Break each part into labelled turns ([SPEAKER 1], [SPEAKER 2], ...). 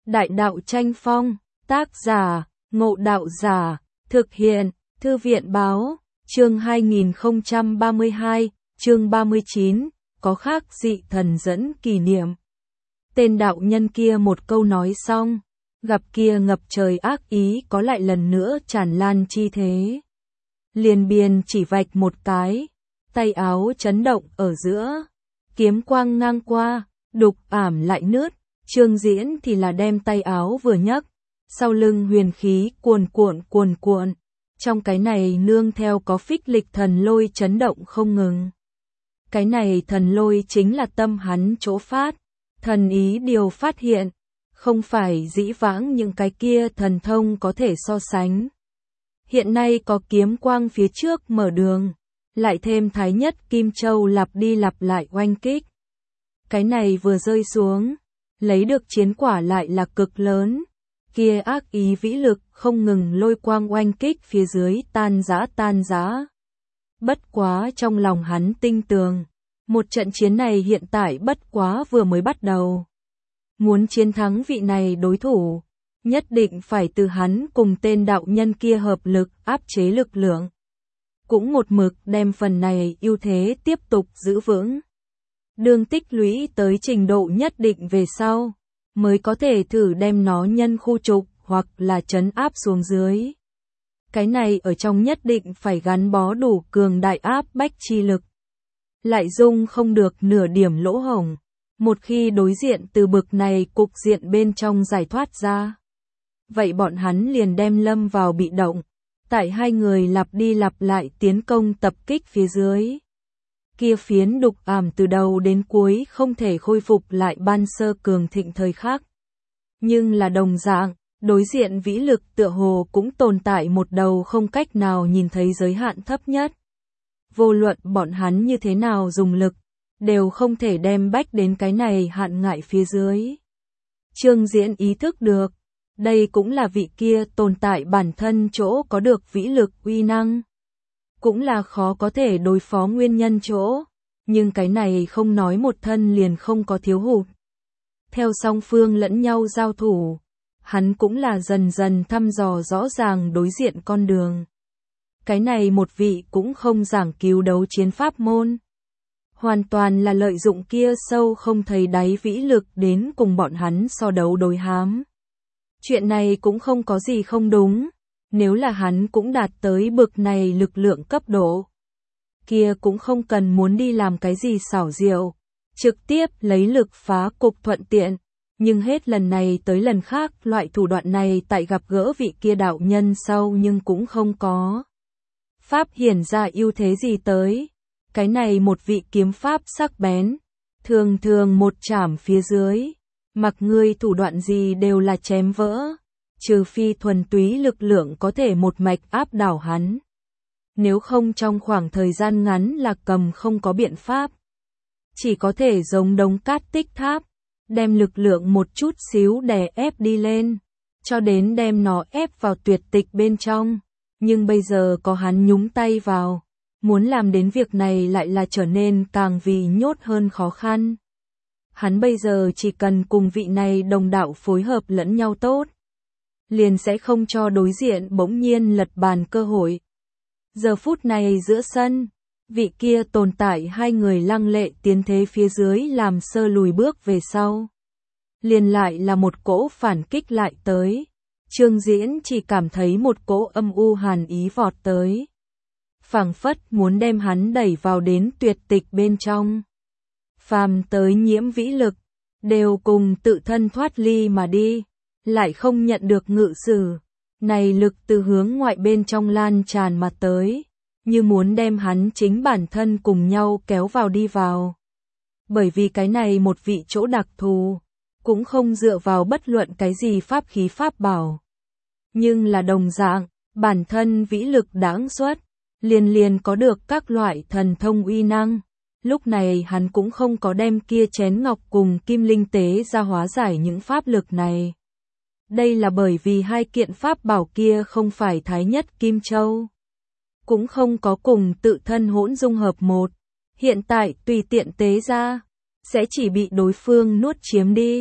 [SPEAKER 1] Đại đạo tranh phong, tác giả, Ngộ Đạo Giả, thực hiện, Thư viện báo, chương 2032, chương 39, có khác dị thần dẫn kỷ niệm. Tên đạo nhân kia một câu nói xong, gặp kia ngập trời ác ý có lại lần nữa tràn lan chi thế. Liền biên chỉ vạch một cái, tay áo chấn động ở giữa, kiếm quang ngang qua, đục ảm lại nứt. Trương Diễn thì là đem tay áo vừa nhấc, sau lưng huyền khí cuồn cuộn, trong cái này nương theo có phích lịch thần lôi chấn động không ngừng. Cái này thần lôi chính là tâm hắn chỗ phát, thần ý điều phát hiện, không phải dĩ vãng những cái kia thần thông có thể so sánh. Hiện nay có kiếm quang phía trước mở đường, lại thêm thái nhất Kim Châu lặp đi lặp lại oanh kích. Cái này vừa rơi xuống, lấy được chiến quả lại là cực lớn, kia ác ý vĩ lực không ngừng lôi quang oanh kích phía dưới tan rã. Bất quá trong lòng hắn tinh tường, một trận chiến này hiện tại bất quá vừa mới bắt đầu. Muốn chiến thắng vị này đối thủ, nhất định phải từ hắn cùng tên đạo nhân kia hợp lực áp chế lực lượng. Cũng một mực đem phần này ưu thế tiếp tục giữ vững. Đường tích lũy tới trình độ nhất định về sau, mới có thể thử đem nó nhân khu trục hoặc là trấn áp xuống dưới. Cái này ở trong nhất định phải gắn bó đủ cường đại áp bách chi lực. Lại dung không được nửa điểm lỗ hổng, một khi đối diện từ bực này cục diện bên trong giải thoát ra. Vậy bọn hắn liền đem lâm vào bị động, tại hai người lặp đi lặp lại tiến công tập kích phía dưới. Kia phiến đục ảm từ đầu đến cuối không thể khôi phục lại ban sơ cường thịnh thời khắc. Nhưng là đồng dạng, đối diện vĩ lực tựa hồ cũng tồn tại một đầu không cách nào nhìn thấy giới hạn thấp nhất. Vô luận bọn hắn như thế nào dùng lực, đều không thể đem bách đến cái này hạn ngại phía dưới. Trương Diễn ý thức được, đây cũng là vị kia tồn tại bản thân chỗ có được vĩ lực uy năng. Cũng là khó có thể đối phó nguyên nhân chỗ, nhưng cái này không nói một thân liền không có thiếu hụt. Theo song phương lẫn nhau giao thủ, hắn cũng là dần dần thăm dò rõ ràng đối diện con đường. Cái này một vị cũng không giảng cứu đấu chiến pháp môn. Hoàn toàn là lợi dụng kia sâu không thấy đáy vĩ lực đến cùng bọn hắn so đấu đối hám. Chuyện này cũng không có gì không đúng. Nếu là hắn cũng đạt tới bực này lực lượng cấp độ, kia cũng không cần muốn đi làm cái gì xảo diệu, trực tiếp lấy lực phá cục thuận tiện, nhưng hết lần này tới lần khác loại thủ đoạn này tại gặp gỡ vị kia đạo nhân sau nhưng cũng không có. Pháp hiển ra ưu thế gì tới, cái này một vị kiếm pháp sắc bén, thường một chảm phía dưới, mặc ngươi thủ đoạn gì đều là chém vỡ. Trừ phi thuần túy lực lượng có thể một mạch áp đảo hắn. Nếu không trong khoảng thời gian ngắn là cầm không có biện pháp. Chỉ có thể giống đống cát tích tháp, đem lực lượng một chút xíu đè ép đi lên, cho đến đem nó ép vào tuyệt tịch bên trong. Nhưng bây giờ có hắn nhúng tay vào, muốn làm đến việc này lại là trở nên càng vì nhốt hơn khó khăn. Hắn bây giờ chỉ cần cùng vị này đồng đạo phối hợp lẫn nhau tốt, liền sẽ không cho đối diện bỗng nhiên lật bàn cơ hội. Giờ phút này giữa sân, vị kia tồn tại hai người lăng lệ tiến thế phía dưới làm sơ lùi bước về sau. Liền lại là một cỗ phản kích lại tới. Trương Diễn chỉ cảm thấy một cỗ âm u hàn ý vọt tới. Phảng phất muốn đem hắn đẩy vào đến tuyệt tịch bên trong. Phàm tới nhiễm vĩ lực, đều cùng tự thân thoát ly mà đi. Lại không nhận được ngự sử, này lực từ hướng ngoại bên trong lan tràn mà tới, như muốn đem hắn chính bản thân cùng nhau kéo vào đi vào. Bởi vì cái này một vị chỗ đặc thù, cũng không dựa vào bất luận cái gì pháp khí pháp bảo. Nhưng là đồng dạng, bản thân vĩ lực đãng xuất, liền có được các loại thần thông uy năng. Lúc này hắn cũng không có đem kia chén ngọc cùng kim linh tế ra hóa giải những pháp lực này. Đây là bởi vì hai kiện pháp bảo kia không phải thái nhất Kim Châu. Cũng không có cùng tự thân hỗn dung hợp một. Hiện tại tùy tiện tế ra, sẽ chỉ bị đối phương nuốt chiếm đi.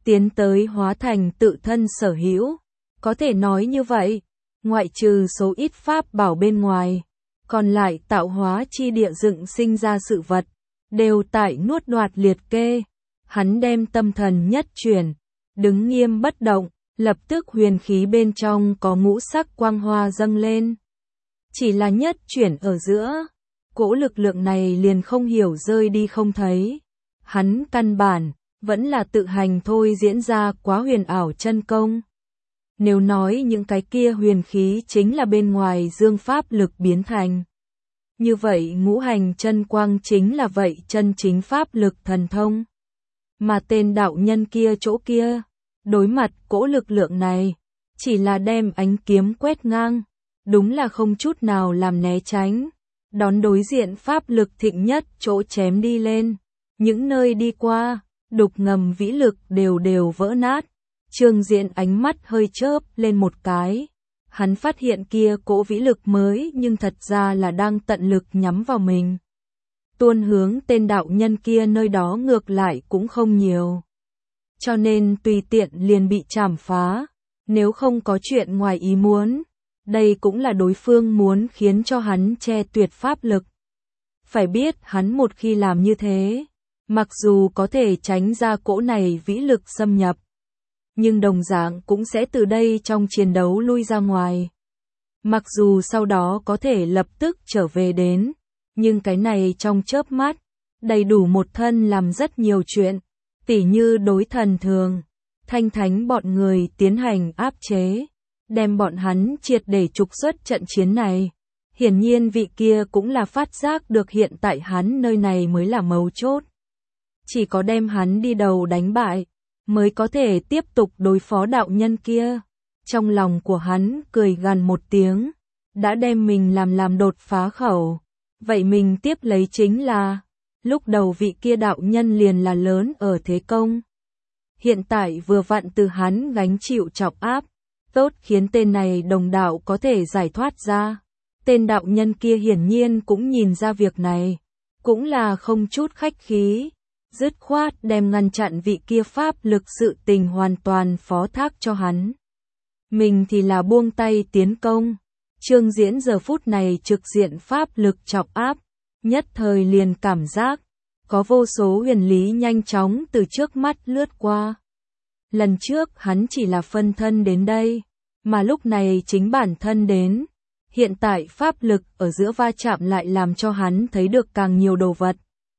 [SPEAKER 1] tiến tới hóa thành tự thân sở hữu. Có thể nói như vậy, ngoại trừ số ít pháp bảo bên ngoài, còn lại tạo hóa chi địa dựng sinh ra sự vật, đều tại nuốt đoạt liệt kê. Hắn đem tâm thần nhất chuyển, đứng nghiêm bất động, lập tức huyền khí bên trong có ngũ sắc quang hoa dâng lên. Chỉ là nhất chuyển ở giữa, cỗ lực lượng này liền không hiểu rơi đi không thấy. Hắn căn bản, vẫn là tự hành thôi diễn ra quá huyền ảo chân công. Nếu nói những cái kia huyền khí chính là bên ngoài dương pháp lực biến thành, như vậy ngũ hành chân quang chính là vậy chân chính pháp lực thần thông. Mà tên đạo nhân kia chỗ kia, đối mặt cỗ lực lượng này, chỉ là đem ánh kiếm quét ngang, đúng là không chút nào làm né tránh, đón đối diện pháp lực thịnh nhất chỗ chém đi lên. Những nơi đi qua, đục ngầm vĩ lực đều đều vỡ nát. Trương Diễn ánh mắt hơi chớp lên một cái. Hắn phát hiện kia cỗ vĩ lực mới nhưng thật ra là đang tận lực nhắm vào mình. Tuôn hướng tên đạo nhân kia nơi đó ngược lại cũng không nhiều. Cho nên tùy tiện liền bị chảm phá. Nếu không có chuyện ngoài ý muốn, đây cũng là đối phương muốn khiến cho hắn che tuyệt pháp lực. Phải biết hắn một khi làm như thế, mặc dù có thể tránh ra cỗ này vĩ lực xâm nhập, nhưng đồng dạng cũng sẽ từ đây trong chiến đấu lui ra ngoài. Mặc dù sau đó có thể lập tức trở về đến, nhưng cái này trong chớp mắt, đầy đủ một thân làm rất nhiều chuyện, tỉ như đối thần thường, thanh thánh bọn người tiến hành áp chế, đem bọn hắn triệt để trục xuất trận chiến này. Hiển nhiên vị kia cũng là phát giác được hiện tại hắn nơi này mới là mấu chốt. Chỉ có đem hắn đi đầu đánh bại, mới có thể tiếp tục đối phó đạo nhân kia. Trong lòng của hắn cười gằn một tiếng, đã đem mình làm đột phá khẩu. Vậy mình tiếp lấy chính là, lúc đầu vị kia đạo nhân liền là lớn ở thế công. Hiện tại vừa vặn từ hắn gánh chịu trọng áp, tốt khiến tên này đồng đạo có thể giải thoát ra. Tên đạo nhân kia hiển nhiên cũng nhìn ra việc này, cũng là không chút khách khí, dứt khoát đem ngăn chặn vị kia pháp lực sự tình hoàn toàn phó thác cho hắn. Mình thì là buông tay tiến công. Trương Diễn giờ phút này trực diện pháp lực trọng áp, nhất thời liền cảm giác có vô số huyền lý nhanh chóng từ trước mắt lướt qua. Lần trước hắn chỉ là phân thân đến đây, mà lúc này chính bản thân đến. Hiện tại pháp lực ở giữa va chạm lại làm cho hắn thấy được càng nhiều đồ vật.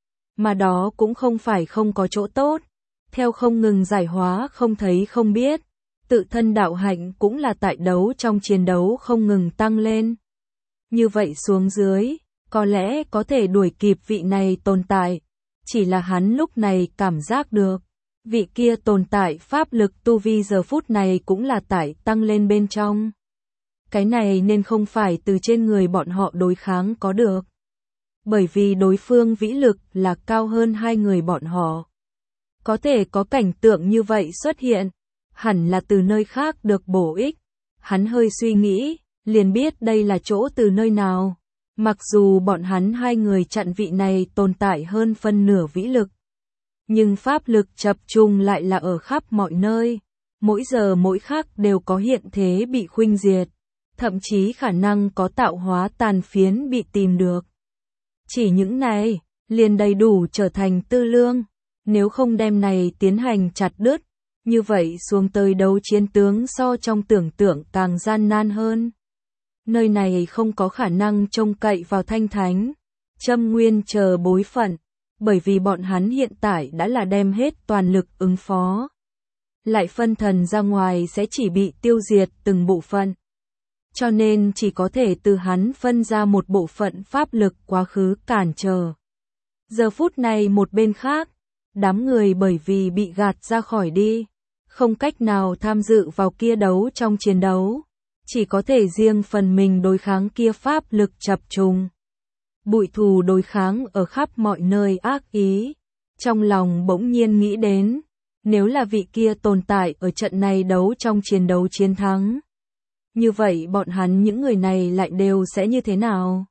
[SPEAKER 1] Mà đó cũng không phải không có chỗ tốt. Theo không ngừng giải hóa không thấy không biết, tự thân đạo hạnh cũng là tại đấu trong chiến đấu không ngừng tăng lên. Như vậy xuống dưới, có lẽ có thể đuổi kịp vị này tồn tại. Chỉ là hắn lúc này cảm giác được, vị kia tồn tại pháp lực tu vi giờ phút này cũng là tại tăng lên bên trong. Cái này nên không phải từ trên người bọn họ đối kháng có được. Bởi vì đối phương vĩ lực là cao hơn hai người bọn họ. Có thể có cảnh tượng như vậy xuất hiện, hẳn là từ nơi khác được bổ ích. Hắn hơi suy nghĩ, liền biết đây là chỗ từ nơi nào. Mặc dù bọn hắn hai người chặn vị này tồn tại hơn phân nửa vĩ lực, nhưng pháp lực tập trung lại là ở khắp mọi nơi. Mỗi giờ mỗi khắc đều có hiện thế bị khuynh diệt. Thậm chí khả năng có tạo hóa tàn phiến bị tìm được. Chỉ những này, liền đầy đủ trở thành tư lương. Nếu không đem này tiến hành chặt đứt, như vậy xuống tới đấu chiến tướng so trong tưởng tượng càng gian nan hơn. Nơi này không có khả năng trông cậy vào thanh thánh, châm nguyên chờ bối phận, bởi vì bọn hắn hiện tại đã là đem hết toàn lực ứng phó. Lại phân thần ra ngoài sẽ chỉ bị tiêu diệt từng bộ phận. Cho nên chỉ có thể từ hắn phân ra một bộ phận pháp lực quá khứ cản trở. Giờ phút này một bên khác, đám người bởi vì bị gạt ra khỏi đi, không cách nào tham dự vào kia đấu trong chiến đấu, chỉ có thể riêng phần mình đối kháng kia pháp lực chập trùng. Bụi thù đối kháng ở khắp mọi nơi ác ý, trong lòng bỗng nhiên nghĩ đến, nếu là vị kia tồn tại ở trận này đấu trong chiến đấu chiến thắng. Như vậy bọn hắn những người này lại đều sẽ như thế nào?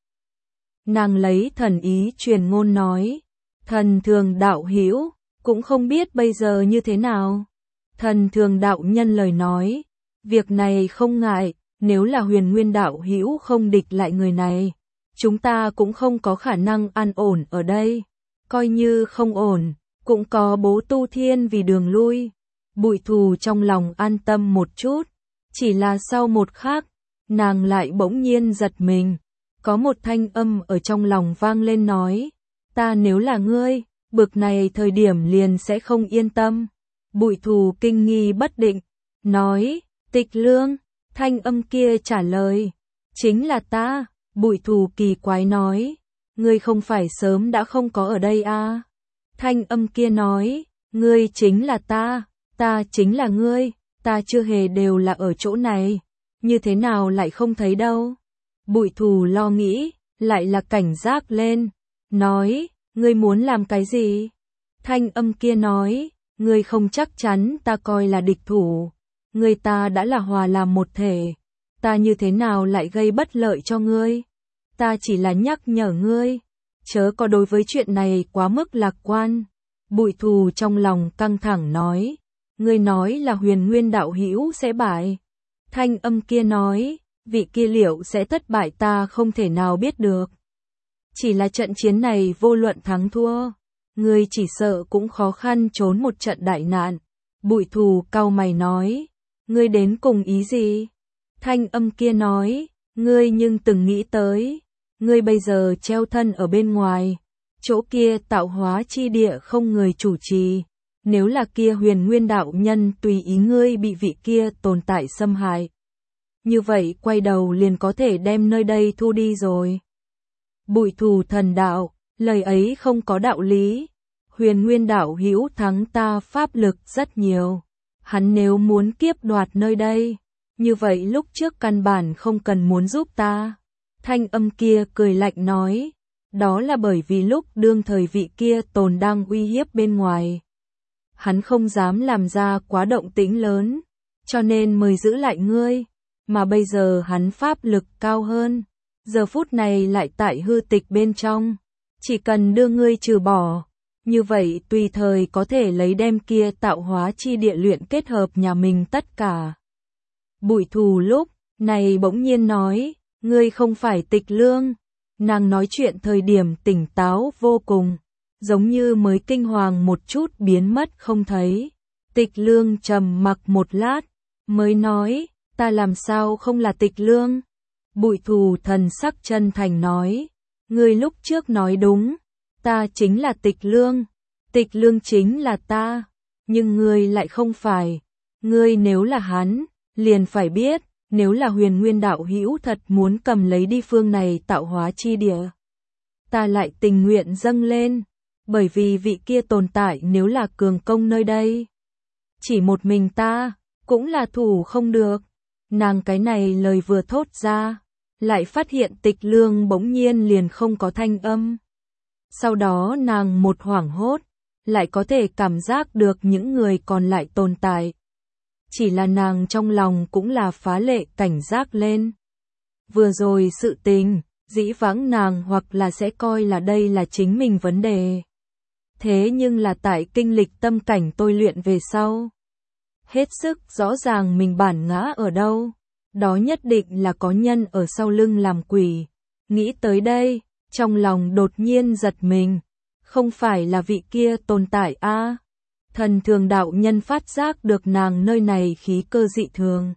[SPEAKER 1] Nàng lấy thần ý truyền ngôn nói, thần thường đạo hữu cũng không biết bây giờ như thế nào. Thần Thường đạo nhân lời nói, việc này không ngại, nếu là Huyền Nguyên đạo hữu không địch lại người này, chúng ta cũng không có khả năng an ổn ở đây, coi như không ổn, cũng có Bố Tu Thiên vì đường lui. Bụi Thù trong lòng an tâm một chút, chỉ là sau một khắc, nàng lại bỗng nhiên giật mình, có một thanh âm ở trong lòng vang lên nói, ta nếu là ngươi, bực này thời điểm liền sẽ không yên tâm. Bụi Thù kinh nghi bất định, nói, Tịch Lương, thanh âm kia trả lời, chính là ta. Bụi Thù kỳ quái nói, ngươi không phải sớm đã không có ở đây à? Thanh âm kia nói, ngươi chính là ta chính là ngươi, ta chưa hề đều là ở chỗ này, như thế nào lại không thấy đâu. Bụi Thù lo nghĩ, lại là cảnh giác lên, nói, ngươi muốn làm cái gì? Thanh âm kia nói, ngươi không chắc chắn ta coi là địch thủ, ngươi ta đã là hòa làm một thể, ta như thế nào lại gây bất lợi cho ngươi? Ta chỉ là nhắc nhở ngươi, chớ có đối với chuyện này quá mức lạc quan. Bụi Thù trong lòng căng thẳng nói, ngươi nói là Huyền Nguyên đạo hữu sẽ bại. Thanh âm kia nói, vị kia liệu sẽ thất bại ta không thể nào biết được. Chỉ là trận chiến này vô luận thắng thua, ngươi chỉ sợ cũng khó khăn trốn một trận đại nạn. Bụi Thù cau mày nói, ngươi đến cùng ý gì? Thanh âm kia nói, ngươi nhưng từng nghĩ tới, ngươi bây giờ treo thân ở bên ngoài, chỗ kia tạo hóa chi địa không người chủ trì, nếu là kia Huyền Nguyên đạo nhân tùy ý ngươi bị vị kia tồn tại xâm hại, như vậy quay đầu liền có thể đem nơi đây thu đi rồi. Bụi Thù thần đạo, lời ấy không có đạo lý. Huyền Nguyên đạo hữu thắng ta pháp lực rất nhiều, hắn nếu muốn kiếp đoạt nơi đây, như vậy lúc trước căn bản không cần muốn giúp ta. Thanh âm kia cười lạnh nói, đó là bởi vì lúc đương thời vị kia tồn đang uy hiếp bên ngoài, hắn không dám làm ra quá động tĩnh lớn, cho nên mời giữ lại ngươi, mà bây giờ hắn pháp lực cao hơn, giờ phút này lại tại hư tịch bên trong, chỉ cần đưa ngươi trừ bỏ, như vậy tùy thời có thể lấy đem kia tạo hóa chi địa luyện kết hợp nhà mình tất cả. Bụi Thù lúc này bỗng nhiên nói, ngươi không phải Tịch Lương. Nàng nói chuyện thời điểm tỉnh táo vô cùng, giống như mới kinh hoàng một chút biến mất không thấy. Tịch Lương trầm mặc một lát, mới nói, ta làm sao không là Tịch Lương? Bụi Thù thần sắc chân thành nói, ngươi lúc trước nói đúng, ta chính là Tịch Lương, Tịch Lương chính là ta, nhưng ngươi lại không phải, ngươi nếu là hắn, liền phải biết, nếu là Huyền Nguyên đạo hữu thật muốn cầm lấy đi phương này tạo hóa chi địa, ta lại tình nguyện dâng lên, bởi vì vị kia tồn tại nếu là cường công nơi đây, chỉ một mình ta, cũng là thủ không được. Nàng cái này lời vừa thốt ra, lại phát hiện Tịch Lương bỗng nhiên liền không có thanh âm. Sau đó nàng một hoảng hốt, lại có thể cảm giác được những người còn lại tồn tại. Chỉ là nàng trong lòng cũng là phá lệ cảnh giác lên. Vừa rồi sự tình, dĩ vãng nàng hoặc là sẽ coi là đây là chính mình vấn đề. Thế nhưng là tại kinh lịch tâm cảnh tôi luyện về sau, hết sức rõ ràng mình bản ngã ở đâu, đó nhất định là có nhân ở sau lưng làm quỷ. Nghĩ tới đây, trong lòng đột nhiên giật mình, không phải là vị kia tồn tại a? Thần Thường đạo nhân phát giác được nàng nơi này khí cơ dị thường.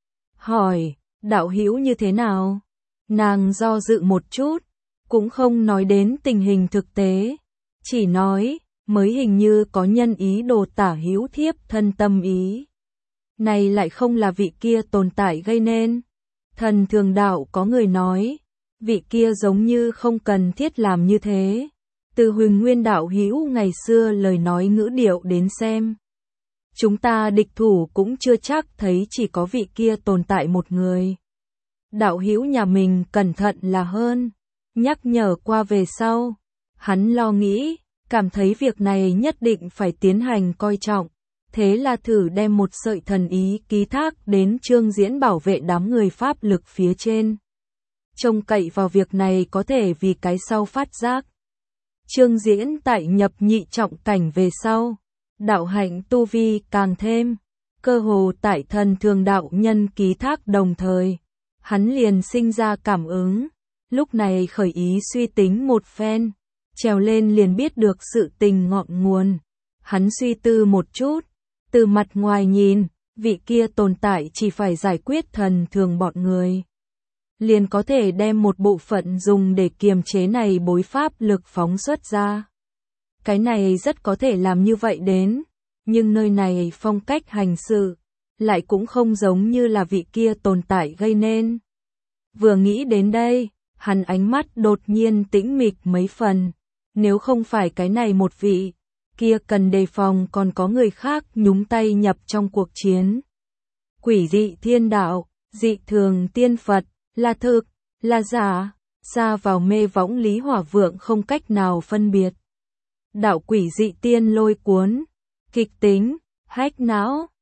[SPEAKER 1] Hỏi, đạo hữu như thế nào? Nàng do dự một chút, cũng không nói đến tình hình thực tế, chỉ nói, mới hình như có nhân ý đồ tả hữu thiếp thân tâm ý. Này lại không là vị kia tồn tại gây nên. Thần Thường đạo có người nói, vị kia giống như không cần thiết làm như thế. Từ Huyền Nguyên đạo hữu ngày xưa lời nói ngữ điệu đến xem, chúng ta địch thủ cũng chưa chắc thấy chỉ có vị kia tồn tại một người. Đạo hữu nhà mình cẩn thận là hơn, nhắc nhở qua về sau, hắn lo nghĩ, cảm thấy việc này nhất định phải tiến hành coi trọng, thế là thử đem một sợi thần ý ký thác đến Trương Diễn bảo vệ đám người pháp lực phía trên. Trông cậy vào việc này có thể vì cái sau phát giác. Trương Diễn tại nhập nhị trọng cảnh về sau, đạo hạnh tu vi càng thêm, Cơ hồ tại thần thường đạo nhân ký thác đồng thời, hắn liền sinh ra cảm ứng, lúc này khởi ý suy tính một phen, trèo lên liền biết được sự tình ngọn nguồn. Hắn suy tư một chút, từ mặt ngoài nhìn, vị kia tồn tại chỉ phải giải quyết thần thường bọn người, liền có thể đem một bộ phận dùng để kiềm chế này bối pháp lực phóng xuất ra. Cái này rất có thể làm như vậy đến, nhưng nơi này phong cách hành sự, lại cũng không giống như là vị kia tồn tại gây nên. Vừa nghĩ đến đây, hắn ánh mắt đột nhiên tĩnh mịch mấy phần, nếu không phải cái này một vị, kia cần đề phòng còn có người khác nhúng tay nhập trong cuộc chiến. Quỷ dị thiên đạo, dị thường tiên Phật, là thực, là giả, xa vào mê võng Lý Hỏa Vượng không cách nào phân biệt. Đạo quỷ dị tiên lôi cuốn, kịch tính, hách não,